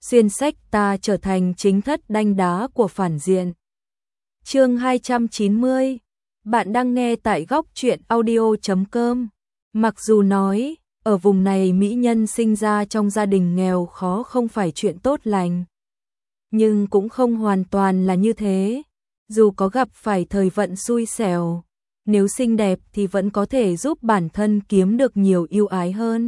xuyên sách ta trở thành chính thất đanh đá của phản diện. Chương 290. Bạn đang nghe tại góc truyện audio.com. Mặc dù nói, ở vùng này mỹ nhân sinh ra trong gia đình nghèo khó không phải chuyện tốt lành, nhưng cũng không hoàn toàn là như thế. Dù có gặp phải thời vận xui xẻo, nếu xinh đẹp thì vẫn có thể giúp bản thân kiếm được nhiều ưu ái hơn.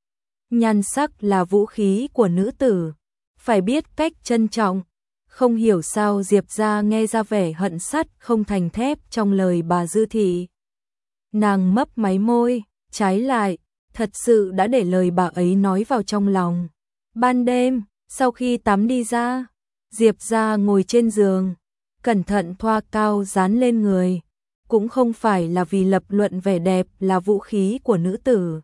Nhan sắc là vũ khí của nữ tử, phải biết cách trân trọng. Không hiểu sao Diệp gia nghe ra vẻ hận sắt không thành thép trong lời bà Dư Thị. Nàng mấp máy môi, trái lại, thật sự đã để lời bà ấy nói vào trong lòng. Ban đêm, sau khi tắm đi ra, Diệp gia ngồi trên giường, cẩn thận thoa cao dán lên người. Cũng không phải là vì lập luận vẻ đẹp là vũ khí của nữ tử,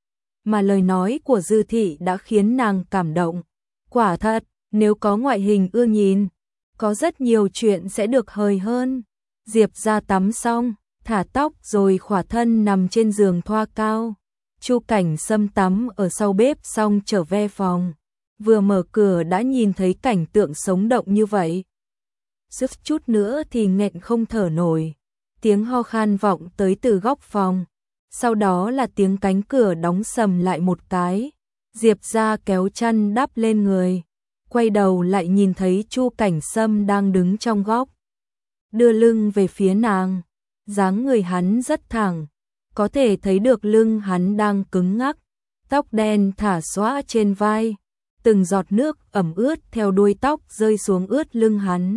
mà lời nói của Dư Thị đã khiến nàng cảm động. Quả thật, nếu có ngoại hình ưa nhìn, có rất nhiều chuyện sẽ được hời hơn. Diệp gia tắm xong, thả tóc rồi khỏa thân nằm trên giường thoa cao. Chu Cảnh Sâm tắm ở sau bếp xong trở về phòng, vừa mở cửa đã nhìn thấy cảnh tượng sống động như vậy. Suýt chút nữa thì nghẹn không thở nổi. Tiếng ho khan vọng tới từ góc phòng, sau đó là tiếng cánh cửa đóng sầm lại một cái. Diệp gia kéo chăn đắp lên người, quay đầu lại nhìn thấy Chu Cảnh Sâm đang đứng trong góc, đưa lưng về phía nàng. Dáng người hắn rất thẳng, có thể thấy được lưng hắn đang cứng ngắc, tóc đen thả xõa trên vai, từng giọt nước ẩm ướt theo đuôi tóc rơi xuống ướt lưng hắn.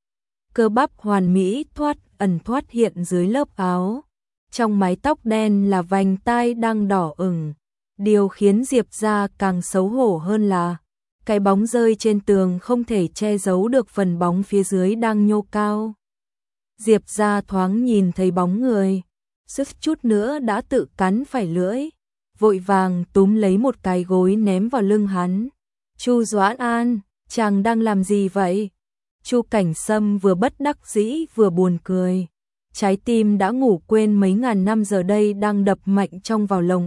Cơ bắp hoàn mỹ thoát hiện dưới lớp áo, trong mái tóc đen là vành tai đang đỏ ửng. Điều khiến Diệp gia càng xấu hổ hơn là cái bóng rơi trên tường không thể che giấu được phần bóng phía dưới đang nhô cao. Diệp gia thoáng nhìn thấy bóng người, suýt chút nữa đã tự cắn phải lưỡi, vội vàng túm lấy một cái gối ném vào lưng hắn. Chu Doãn An, chàng đang làm gì vậy? Chu Cảnh Sâm vừa bất đắc dĩ vừa buồn cười. Trái tim đã ngủ quên mấy ngàn năm giờ đây đang đập mạnh trong vào lồng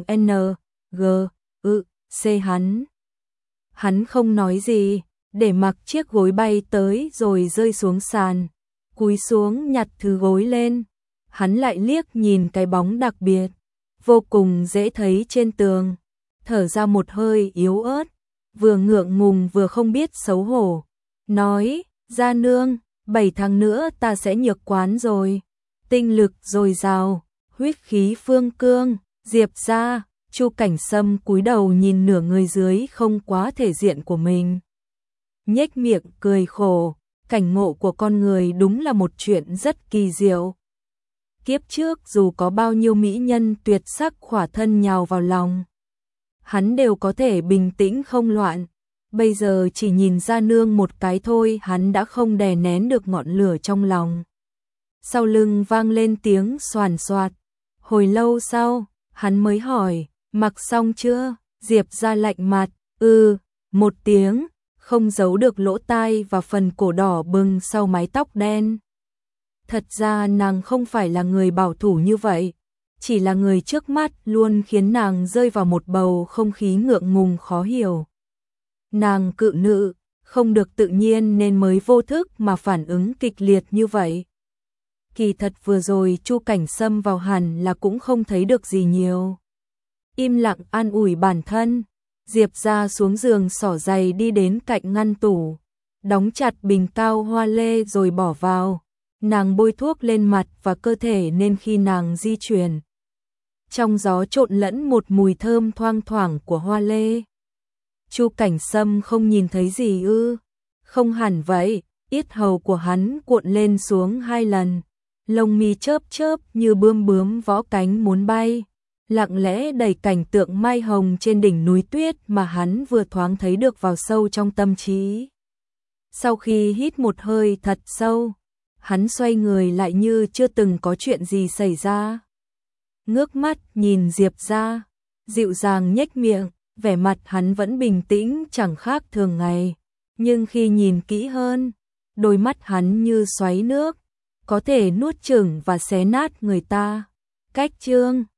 C hắn. Hắn không nói gì, để mặc chiếc gối bay tới rồi rơi xuống sàn. Cúi xuống nhặt thứ gối lên. Hắn lại liếc nhìn cái bóng đặc biệt, vô cùng dễ thấy trên tường. Thở ra một hơi yếu ớt, vừa ngượng ngùng vừa không biết xấu hổ. Nói, gia nương, 7 tháng nữa ta sẽ nhược quán rồi. Tinh lực dồi dào, huyết khí phương cương. Diệp gia. Chu Cảnh Sâm cúi đầu nhìn nửa người dưới không quá thể diện của mình, nhếch miệng cười khổ. Cảnh ngộ của con người đúng là một chuyện rất kỳ diệu. Kiếp trước dù có bao nhiêu mỹ nhân tuyệt sắc khỏa thân nhào vào lòng, hắn đều có thể bình tĩnh không loạn. Bây giờ chỉ nhìn gia nương một cái thôi hắn đã không đè nén được ngọn lửa trong lòng. Sau lưng vang lên tiếng xoàn xoạt. Hồi lâu sau, hắn mới hỏi, mặc xong chưa? Diệp gia lạnh mặt, một tiếng, không giấu được lỗ tai và phần cổ đỏ bừng sau mái tóc đen. Thật ra nàng không phải là người bảo thủ như vậy, chỉ là người trước mắt luôn khiến nàng rơi vào một bầu không khí ngượng ngùng khó hiểu. Nàng cự nữ, không được tự nhiên nên mới vô thức mà phản ứng kịch liệt như vậy. Kỳ thật vừa rồi Chu Cảnh Sâm vào hẳn là cũng không thấy được gì nhiều. Im lặng an ủi bản thân. Diệp gia xuống giường xỏ giày đi đến cạnh ngăn tủ, đóng chặt bình cao hoa lê rồi bỏ vào. Nàng bôi thuốc lên mặt và cơ thể nên khi nàng di chuyển, trong gió trộn lẫn một mùi thơm thoang thoảng của hoa lê. Chu Cảnh Sâm không nhìn thấy gì ư? Không hẳn vậy, yết hầu của hắn cuộn lên xuống 2 lần, lông mi chớp chớp như bướm võ cánh muốn bay, lặng lẽ đẩy cảnh tượng mai hồng trên đỉnh núi tuyết mà hắn vừa thoáng thấy được vào sâu trong tâm trí. Sau khi hít một hơi thật sâu, hắn xoay người lại như chưa từng có chuyện gì xảy ra. Ngước mắt nhìn Diệp gia, dịu dàng nhếch miệng, vẻ mặt hắn vẫn bình tĩnh chẳng khác thường ngày. Nhưng khi nhìn kỹ hơn, đôi mắt hắn như xoáy nước, có thể nuốt chửng và xé nát người ta. Cách chương